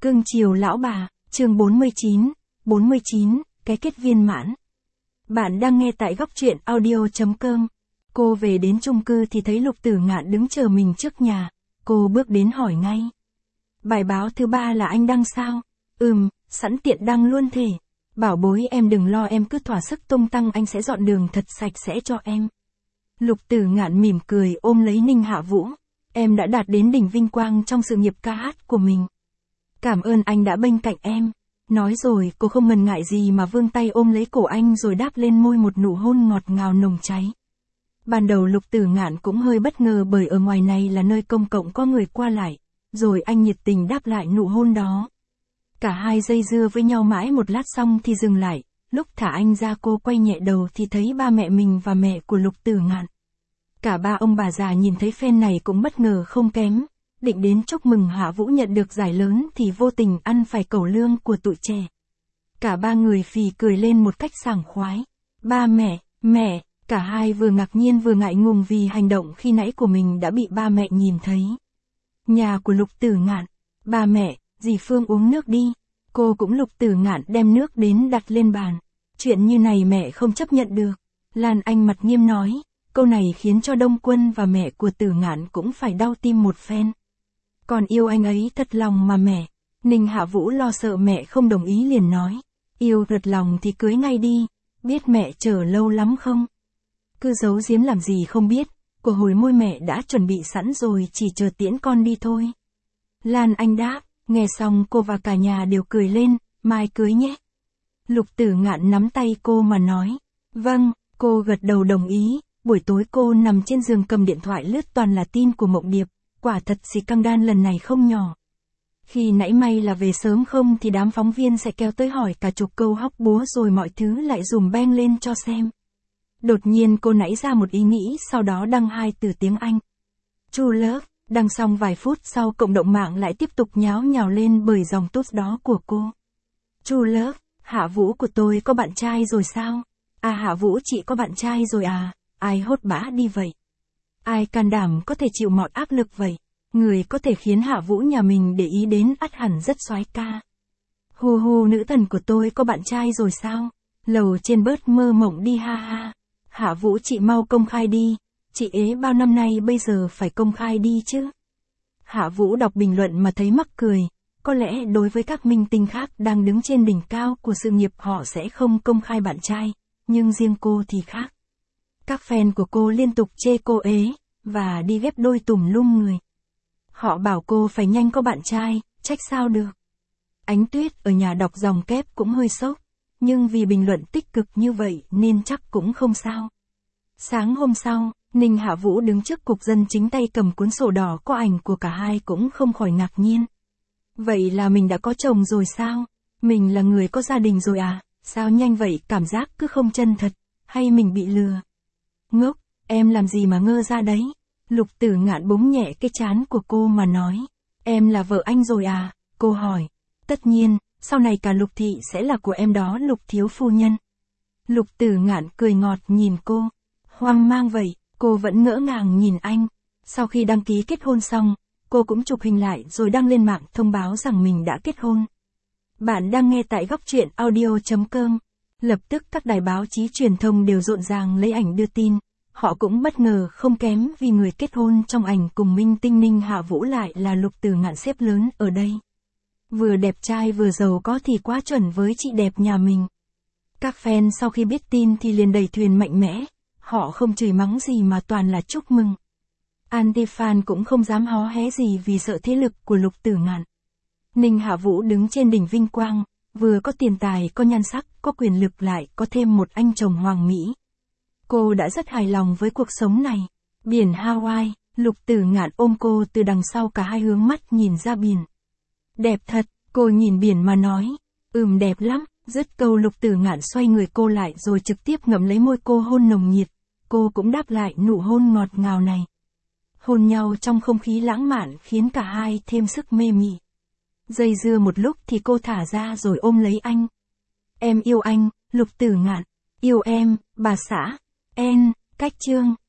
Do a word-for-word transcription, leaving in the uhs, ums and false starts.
Cưng chiều lão bà, chương bốn mươi chín, bốn mươi chín, cái kết viên mãn. Bạn đang nghe tại góc truyện audio chấm com. Cô về đến chung cư thì thấy Lục Tử Ngạn đứng chờ mình trước nhà. Cô bước đến hỏi ngay. Bài báo thứ ba là anh đăng sao? Ừm, sẵn tiện đăng luôn thể. Bảo bối em đừng lo, em cứ thỏa sức tung tăng, anh sẽ dọn đường thật sạch sẽ cho em. Lục Tử Ngạn mỉm cười ôm lấy Ninh Hạ Vũ. Em đã đạt đến đỉnh vinh quang trong sự nghiệp ca hát của mình. Cảm ơn anh đã bên cạnh em. Nói rồi cô không ngần ngại gì mà vươn tay ôm lấy cổ anh rồi đáp lên môi một nụ hôn ngọt ngào nồng cháy. Ban đầu Lục Tử Ngạn cũng hơi bất ngờ bởi ở ngoài này là nơi công cộng có người qua lại. Rồi anh nhiệt tình đáp lại nụ hôn đó. Cả hai dây dưa với nhau mãi một lát xong thì dừng lại. Lúc thả anh ra cô quay nhẹ đầu thì thấy ba mẹ mình và mẹ của Lục Tử Ngạn. Cả ba ông bà già nhìn thấy phen này cũng bất ngờ không kém. Định đến chúc mừng Hạ Vũ nhận được giải lớn thì vô tình ăn phải cẩu lương của tụi trẻ. Cả ba người phì cười lên một cách sảng khoái. Ba mẹ, mẹ, cả hai vừa ngạc nhiên vừa ngại ngùng vì hành động khi nãy của mình đã bị ba mẹ nhìn thấy. Nhà của Lục Tử Ngạn. Ba mẹ, dì Phương uống nước đi. Cô cũng Lục Tử Ngạn đem nước đến đặt lên bàn. Chuyện như này mẹ không chấp nhận được. Lan Anh mặt nghiêm nói. Câu này khiến cho Đông Quân và mẹ của Tử Ngạn cũng phải đau tim một phen. Còn yêu anh ấy thật lòng mà mẹ. Ninh Hạ Vũ lo sợ mẹ không đồng ý liền nói. Yêu thật lòng thì cưới ngay đi. Biết mẹ chờ lâu lắm không? Cứ giấu giếm làm gì không biết. Của hồi môi mẹ đã chuẩn bị sẵn rồi, chỉ chờ tiễn con đi thôi. Lan Anh đáp. Nghe xong cô và cả nhà đều cười lên. Mai cưới nhé. Lục Tử Ngạn nắm tay cô mà nói. Vâng, cô gật đầu đồng ý. Buổi tối cô nằm trên giường cầm điện thoại lướt toàn là tin của Mộng Điệp. Quả thật scandal lần này không nhỏ. Khi nãy may là về sớm không thì đám phóng viên sẽ kéo tới hỏi cả chục câu hóc búa rồi mọi thứ lại dùm beng lên cho xem. Đột nhiên cô nảy ra một ý nghĩ, sau đó đăng hai từ tiếng Anh. True love, đăng xong vài phút sau cộng đồng mạng lại tiếp tục nháo nhào lên bởi dòng post đó của cô. True love, Hạ Vũ của tôi có bạn trai rồi sao? À Hạ Vũ chị có bạn trai rồi à? Ai hốt bã đi vậy? Ai can đảm có thể chịu mọi áp lực vậy? Người có thể khiến Hạ Vũ nhà mình để ý đến ắt hẳn rất soái ca. Hù hù, nữ thần của tôi có bạn trai rồi sao? Lầu trên bớt mơ mộng đi ha ha. Hạ Vũ chị mau công khai đi. Chị ế bao năm nay bây giờ phải công khai đi chứ. Hạ Vũ đọc bình luận mà thấy mắc cười. Có lẽ đối với các minh tinh khác đang đứng trên đỉnh cao của sự nghiệp họ sẽ không công khai bạn trai. Nhưng riêng cô thì khác. Các fan của cô liên tục chê cô ế, và đi ghép đôi tùm lum người. Họ bảo cô phải nhanh có bạn trai, trách sao được. Ánh Tuyết ở nhà đọc dòng kép cũng hơi sốc, nhưng vì bình luận tích cực như vậy nên chắc cũng không sao. Sáng hôm sau, Ninh Hạ Vũ đứng trước cục dân chính tay cầm cuốn sổ đỏ có ảnh của cả hai cũng không khỏi ngạc nhiên. Vậy là mình đã có chồng rồi sao? Mình là người có gia đình rồi à? Sao nhanh vậy, cảm giác cứ không chân thật, hay mình bị lừa? Ngốc, em làm gì mà ngơ ra đấy? Lục Tử Ngạn búng nhẹ cái trán của cô mà nói. Em là vợ anh rồi à? Cô hỏi. Tất nhiên, sau này cả Lục Thị sẽ là của em đó Lục thiếu phu nhân. Lục Tử Ngạn cười ngọt nhìn cô. Hoang mang vậy, cô vẫn ngỡ ngàng nhìn anh. Sau khi đăng ký kết hôn xong, cô cũng chụp hình lại rồi đăng lên mạng thông báo rằng mình đã kết hôn. Bạn đang nghe tại góc truyện audio chấm com. Lập tức các đài báo chí truyền thông đều rộn ràng lấy ảnh đưa tin. Họ cũng bất ngờ không kém vì người kết hôn trong ảnh cùng minh tinh Ninh Hạ Vũ lại là Lục Tử Ngạn xếp lớn ở đây. Vừa đẹp trai vừa giàu có thì quá chuẩn với chị đẹp nhà mình. Các fan sau khi biết tin thì liền đẩy thuyền mạnh mẽ. Họ không chửi mắng gì mà toàn là chúc mừng. Anti-fan cũng không dám hó hé gì vì sợ thế lực của Lục Tử Ngạn. Ninh Hạ Vũ đứng trên đỉnh vinh quang, vừa có tiền tài, có nhan sắc, có quyền lực, lại có thêm một anh chồng hoàng mỹ. Cô đã rất hài lòng với cuộc sống này. Biển Hawaii, Lục Tử Ngạn ôm cô từ đằng sau, cả hai hướng mắt nhìn ra biển. Đẹp thật, cô nhìn biển mà nói. Ừm đẹp lắm. Dứt câu Lục Tử Ngạn xoay người cô lại rồi trực tiếp ngậm lấy môi cô hôn nồng nhiệt. Cô cũng đáp lại nụ hôn ngọt ngào này. Hôn nhau trong không khí lãng mạn khiến cả hai thêm sức mê mị. Dây dưa một lúc thì cô thả ra rồi ôm lấy anh. Em yêu anh, Lục Tử Ngạn. Yêu em, bà xã. En, cách chương.